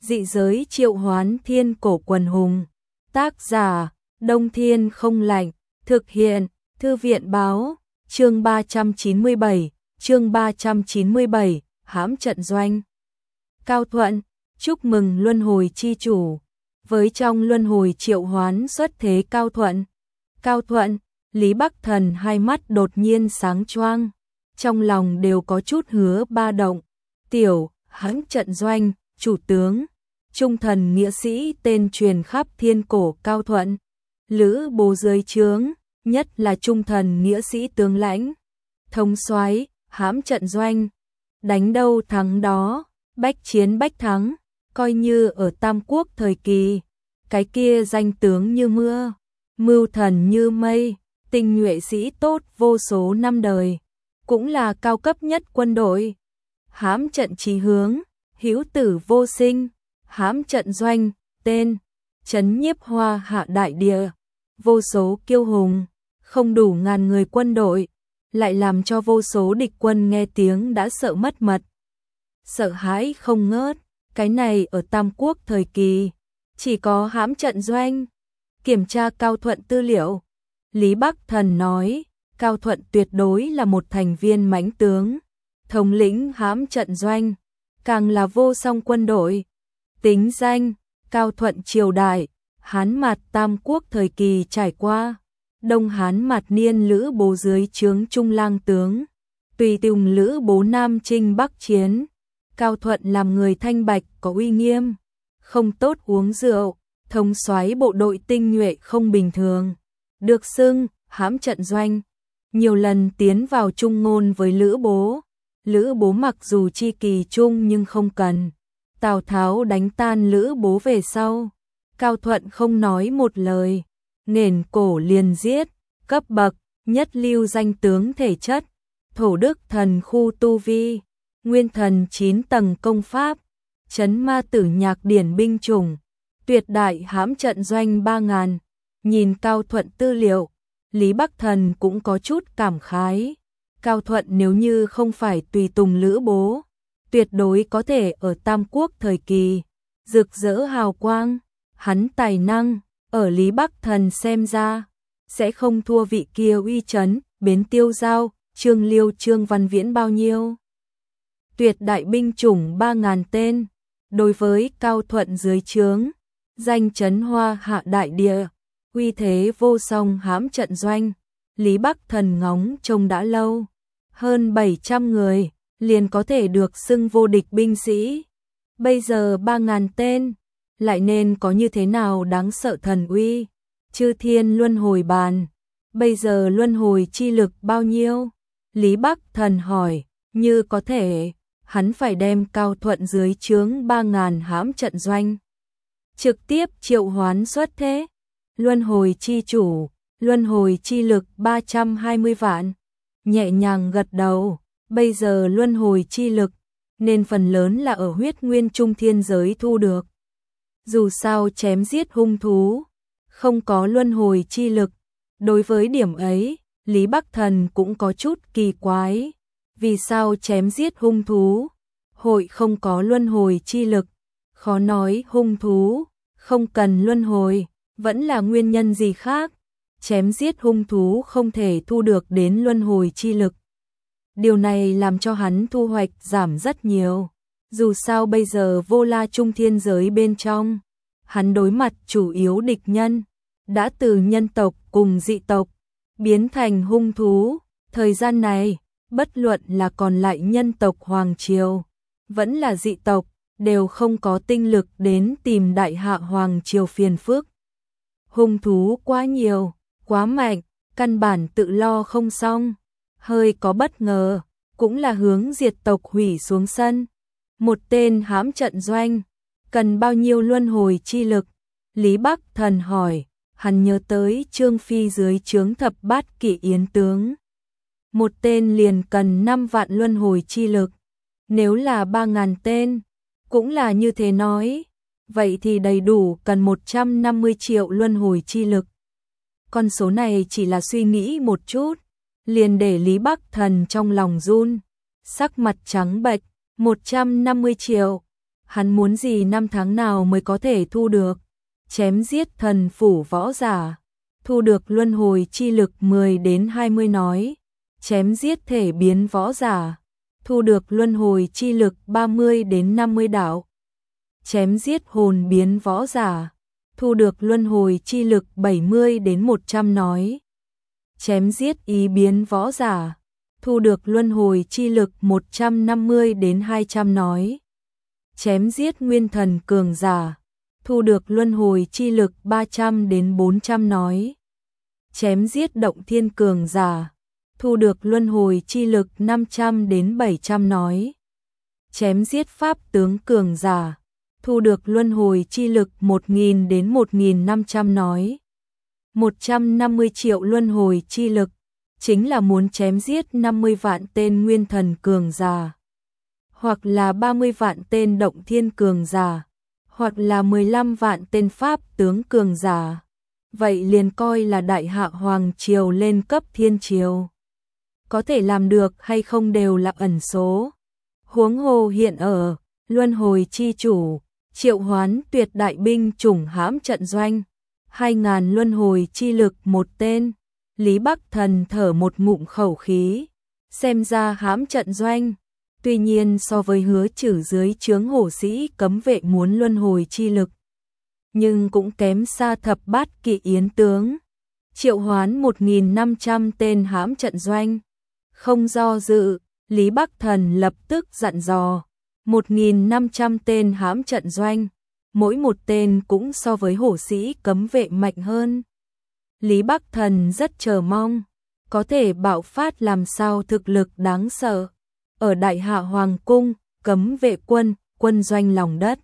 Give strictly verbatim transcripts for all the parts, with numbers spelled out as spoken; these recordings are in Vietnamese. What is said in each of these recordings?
Dị giới triệu hoán thiên cổ quần hùng. Tác giả, Đông Thiên không lạnh. Thực hiện, Thư viện báo. Chương ba trăm chín mươi bảy, chương ba trăm chín mươi bảy, hãm trận doanh. Cao Thuận, chúc mừng luân hồi chi chủ. Với trong luân hồi triệu hoán xuất thế Cao Thuận. Cao Thuận, Lý Bắc Thần hai mắt đột nhiên sáng choang, trong lòng đều có chút hứa ba động. Tiểu, hãm trận doanh, chủ tướng, trung thần nghĩa sĩ tên truyền khắp thiên cổ Cao Thuận. Lữ bố dưới trướng, nhất là trung thần nghĩa sĩ tướng lãnh. Thống soái, hãm trận doanh, đánh đâu thắng đó, bách chiến bách thắng, coi như ở Tam Quốc thời kỳ. Cái kia danh tướng như mưa, mưu thần như mây, tinh nhuệ sĩ tốt vô số năm đời, cũng là cao cấp nhất quân đội. Hãm trận chí hướng, hữu tử vô sinh, hãm trận doanh, tên, trấn nhiếp hoa hạ đại địa, vô số kiêu hùng, không đủ ngàn người quân đội, lại làm cho vô số địch quân nghe tiếng đã sợ mất mật. Sợ hãi không ngớt, cái này ở Tam Quốc thời kỳ, chỉ có hãm trận doanh. Kiểm tra Cao Thuận tư liệu, Lý Bắc Thần nói, Cao Thuận tuyệt đối là một thành viên mãnh tướng, thống lĩnh hãm trận doanh, càng là vô song quân đội. Tính danh, Cao Thuận triều đại, Hán Mạt Tam Quốc thời kỳ trải qua, Đông Hán Mạt niên Lữ bố dưới trướng Trung lang tướng, tùy tùng Lữ bố Nam chinh Bắc chiến. Cao Thuận làm người thanh bạch có uy nghiêm, không tốt uống rượu, thống soái bộ đội tinh nhuệ không bình thường, được xưng hãm trận doanh, nhiều lần tiến vào trung ngôn với Lữ bố. Lữ bố mặc dù chi kỳ trung nhưng không cần. Tào Tháo đánh tan Lữ bố về sau, Cao Thuận không nói một lời, nền cổ liền giết, cấp bậc, nhất lưu danh tướng thể chất, thổ đức thần khu tu vi, nguyên thần chín tầng công pháp, trấn ma tử nhạc điển binh chủng, tuyệt đại hãm trận doanh ba ngàn. Nhìn Cao Thuận tư liệu, Lý Bắc Thần cũng có chút cảm khái. Cao Thuận nếu như không phải tùy tùng Lữ bố, tuyệt đối có thể ở Tam Quốc thời kỳ rực rỡ hào quang. Hắn tài năng, ở Lý Bắc Thần xem ra, sẽ không thua vị kia uy chấn, Bến Tiêu Giao, Trương Liêu Trương Văn Viễn bao nhiêu. Tuyệt đại binh chủng ba ngàn tên, đối với Cao Thuận dưới trướng, danh chấn hoa hạ đại địa, uy thế vô song hãm trận doanh, Lý Bắc Thần ngóng trông đã lâu, hơn bảy trăm người, liền có thể được xưng vô địch binh sĩ. Bây giờ ba ngàn tên, lại nên có như thế nào đáng sợ thần uy. Chư thiên luân hồi bàn, bây giờ luân hồi chi lực bao nhiêu? Lý Bắc Thần hỏi, như có thể, hắn phải đem Cao Thuận dưới trướng ba ngàn hãm trận doanh trực tiếp triệu hoán xuất thế. Luân hồi chi chủ, luân hồi chi lực ba trăm hai mươi vạn. Nhẹ nhàng gật đầu, bây giờ luân hồi chi lực, nên phần lớn là ở huyết nguyên trung thiên giới thu được. Dù sao chém giết hung thú, không có luân hồi chi lực. Đối với điểm ấy, Lý Bắc Thần cũng có chút kỳ quái. Vì sao chém giết hung thú, hội không có luân hồi chi lực? Khó nói hung thú không cần luân hồi, vẫn là nguyên nhân gì khác. Chém giết hung thú không thể thu được đến luân hồi chi lực. Điều này làm cho hắn thu hoạch giảm rất nhiều. Dù sao bây giờ vô la trung thiên giới bên trong, hắn đối mặt chủ yếu địch nhân, đã từ nhân tộc cùng dị tộc, biến thành hung thú. Thời gian này, bất luận là còn lại nhân tộc Hoàng Triều, vẫn là dị tộc, đều không có tinh lực đến tìm đại hạ Hoàng Triều phiền phức. Hung thú quá nhiều, quá mạnh, căn bản tự lo không xong. Hơi có bất ngờ, cũng là hướng diệt tộc hủy xuống sân. Một tên hãm trận doanh, cần bao nhiêu luân hồi chi lực? Lý Bắc Thần hỏi, hắn nhớ tới Trương Phi dưới trướng thập bát kỵ yến tướng. Một tên liền cần năm vạn luân hồi chi lực. Nếu là ba ngàn tên, cũng là như thế nói. Vậy thì đầy đủ cần một trăm năm mươi triệu luân hồi chi lực. Con số này chỉ là suy nghĩ một chút, liền để Lý Bắc Thần trong lòng run, sắc mặt trắng bệch. Một trăm năm mươi triệu, Hắn muốn gì năm tháng nào mới có thể thu được? Chém giết thần phủ võ giả, thu được luân hồi chi lực mười đến hai mươi nói. Chém giết thể biến võ giả, thu được luân hồi chi lực ba mươi đến năm mươi đạo. Chém giết hồn biến võ giả, thu được luân hồi chi lực bảy mươi đến một trăm nói. Chém giết ý biến võ giả, thu được luân hồi chi lực một trăm năm mươi đến hai trăm nói. Chém giết nguyên thần cường giả, thu được luân hồi chi lực ba trăm đến bốn trăm nói. Chém giết động thiên cường giả, thu được luân hồi chi lực năm trăm đến bảy trăm nói. Chém giết pháp tướng cường giả, thu được luân hồi chi lực một nghìn đến một nghìn năm trăm nói. một trăm năm mươi triệu luân hồi chi lực, chính là muốn chém giết năm mươi vạn tên nguyên thần cường giả, hoặc là ba mươi vạn tên động thiên cường giả, hoặc là mười lăm vạn tên pháp tướng cường giả. Vậy liền coi là đại hạ hoàng triều lên cấp thiên triều. Có thể làm được hay không đều là ẩn số. Huống hồ hiện ở, luân hồi chi chủ, triệu hoán tuyệt đại binh chủng hãm trận doanh, hai ngàn luân hồi chi lực một tên. Lý Bắc Thần thở một ngụm khẩu khí, xem ra hãm trận doanh. Tuy nhiên so với Hứa Trử dưới trướng hổ sĩ cấm vệ muốn luân hồi chi lực, nhưng cũng kém xa thập bát kỵ yến tướng. Triệu hoán một nghìn năm trăm tên hãm trận doanh. Không do dự, Lý Bắc Thần lập tức dặn dò, một nghìn năm trăm tên hãm trận doanh, mỗi một tên cũng so với hổ sĩ cấm vệ mạnh hơn. Lý Bắc Thần rất chờ mong, có thể bạo phát làm sao thực lực đáng sợ. Ở Đại Hạ Hoàng Cung, cấm vệ quân, quân doanh lòng đất,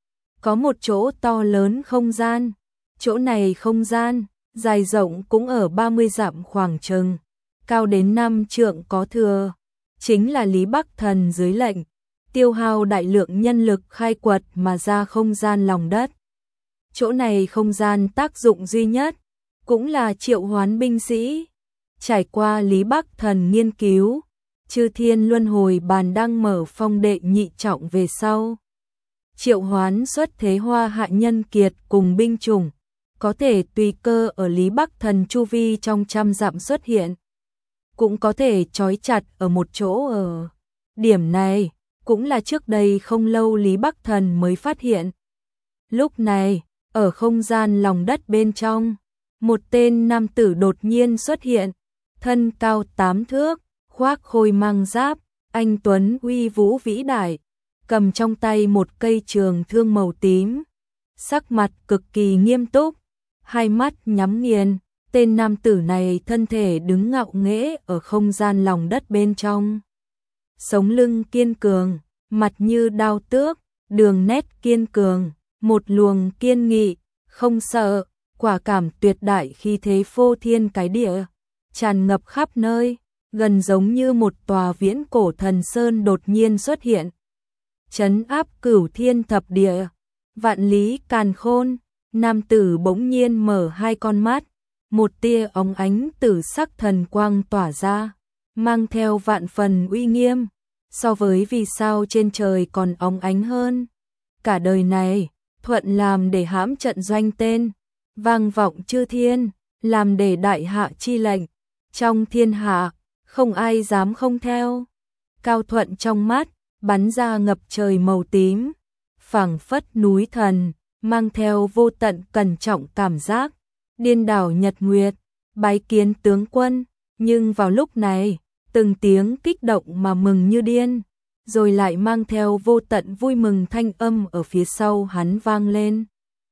có một chỗ to lớn không gian. Chỗ này không gian, dài rộng cũng ở ba mươi dặm khoảng chừng, cao đến năm trượng có thừa. Chính là Lý Bắc Thần dưới lệnh, tiêu hao đại lượng nhân lực khai quật mà ra không gian lòng đất. Chỗ này không gian tác dụng duy nhất, cũng là triệu hoán binh sĩ. Trải qua Lý Bắc Thần nghiên cứu, Chư Thiên Luân Hồi Bàn đang mở phong đệ nhị trọng về sau. Triệu hoán xuất thế hoa hạ nhân kiệt cùng binh chủng, có thể tùy cơ ở Lý Bắc Thần chu vi trong trăm dặm xuất hiện, cũng có thể trói chặt ở một chỗ ở. Điểm này, cũng là trước đây không lâu Lý Bắc Thần mới phát hiện. Lúc này, ở không gian lòng đất bên trong, một tên nam tử đột nhiên xuất hiện, thân cao tám thước, khoác khôi mang giáp, anh tuấn uy vũ vĩ đại, cầm trong tay một cây trường thương màu tím, sắc mặt cực kỳ nghiêm túc, hai mắt nhắm nghiền. Tên nam tử này thân thể đứng ngạo nghễ ở không gian lòng đất bên trong, sống lưng kiên cường, mặt như đao tước, đường nét kiên cường, một luồng kiên nghị, không sợ, quả cảm tuyệt đại khí thế phô thiên cái địa, tràn ngập khắp nơi, gần giống như một tòa viễn cổ thần sơn đột nhiên xuất hiện, trấn áp cửu thiên thập địa, vạn lý càn khôn. Nam tử bỗng nhiên mở hai con mắt, một tia óng ánh tử sắc thần quang tỏa ra, mang theo vạn phần uy nghiêm, so với vì sao trên trời còn óng ánh hơn. Cả đời này, thuận làm để hãm trận doanh tên, vang vọng chư thiên, làm để đại hạ chi lệnh, trong thiên hạ, không ai dám không theo. Cao Thuận trong mắt, bắn ra ngập trời màu tím, phảng phất núi thần, mang theo vô tận cẩn trọng cảm giác. Điên đảo nhật nguyệt, bái kiến tướng quân. Nhưng vào lúc này, từng tiếng kích động mà mừng như điên, rồi lại mang theo vô tận vui mừng thanh âm ở phía sau hắn vang lên.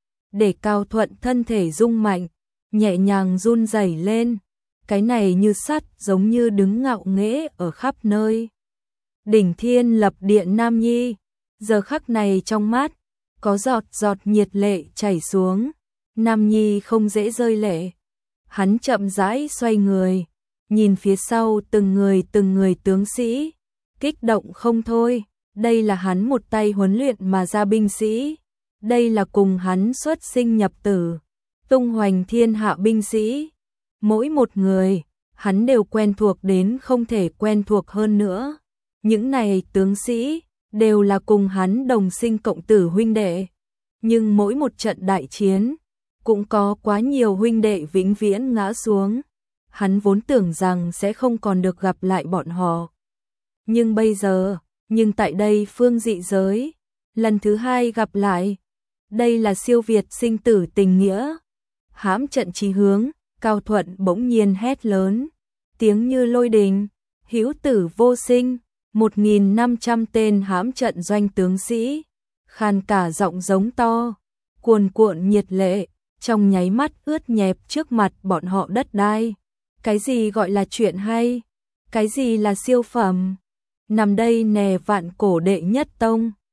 Để Cao Thuận thân thể rung mạnh, nhẹ nhàng run rẩy lên, cái này như sắt giống như đứng ngạo nghễ ở khắp nơi. Đỉnh thiên lập địa nam nhi, giờ khắc này trong mắt, có giọt giọt nhiệt lệ chảy xuống. Nam nhi không dễ rơi lệ. Hắn chậm rãi xoay người, nhìn phía sau từng người từng người tướng sĩ, kích động không thôi. Đây là hắn một tay huấn luyện mà ra binh sĩ, đây là cùng hắn xuất sinh nhập tử, tung hoành thiên hạ binh sĩ. Mỗi một người, hắn đều quen thuộc đến không thể quen thuộc hơn nữa. Những này tướng sĩ, đều là cùng hắn đồng sinh cộng tử huynh đệ. Nhưng mỗi một trận đại chiến, cũng có quá nhiều huynh đệ vĩnh viễn ngã xuống. Hắn vốn tưởng rằng sẽ không còn được gặp lại bọn họ. Nhưng bây giờ, nhưng tại đây phương dị giới, lần thứ hai gặp lại. Đây là siêu việt sinh tử tình nghĩa. Hãm trận chí hướng, Cao Thuận bỗng nhiên hét lớn. Tiếng như lôi đình, hữu tử vô sinh, một nghìn năm trăm tên hãm trận doanh tướng sĩ. Khan cả giọng giống to, cuồn cuộn nhiệt lệ, trong nháy mắt ướt nhẹp trước mặt bọn họ đất đai. Cái gì gọi là chuyện hay? Cái gì là siêu phẩm? Nằm đây nè vạn cổ đệ nhất tông,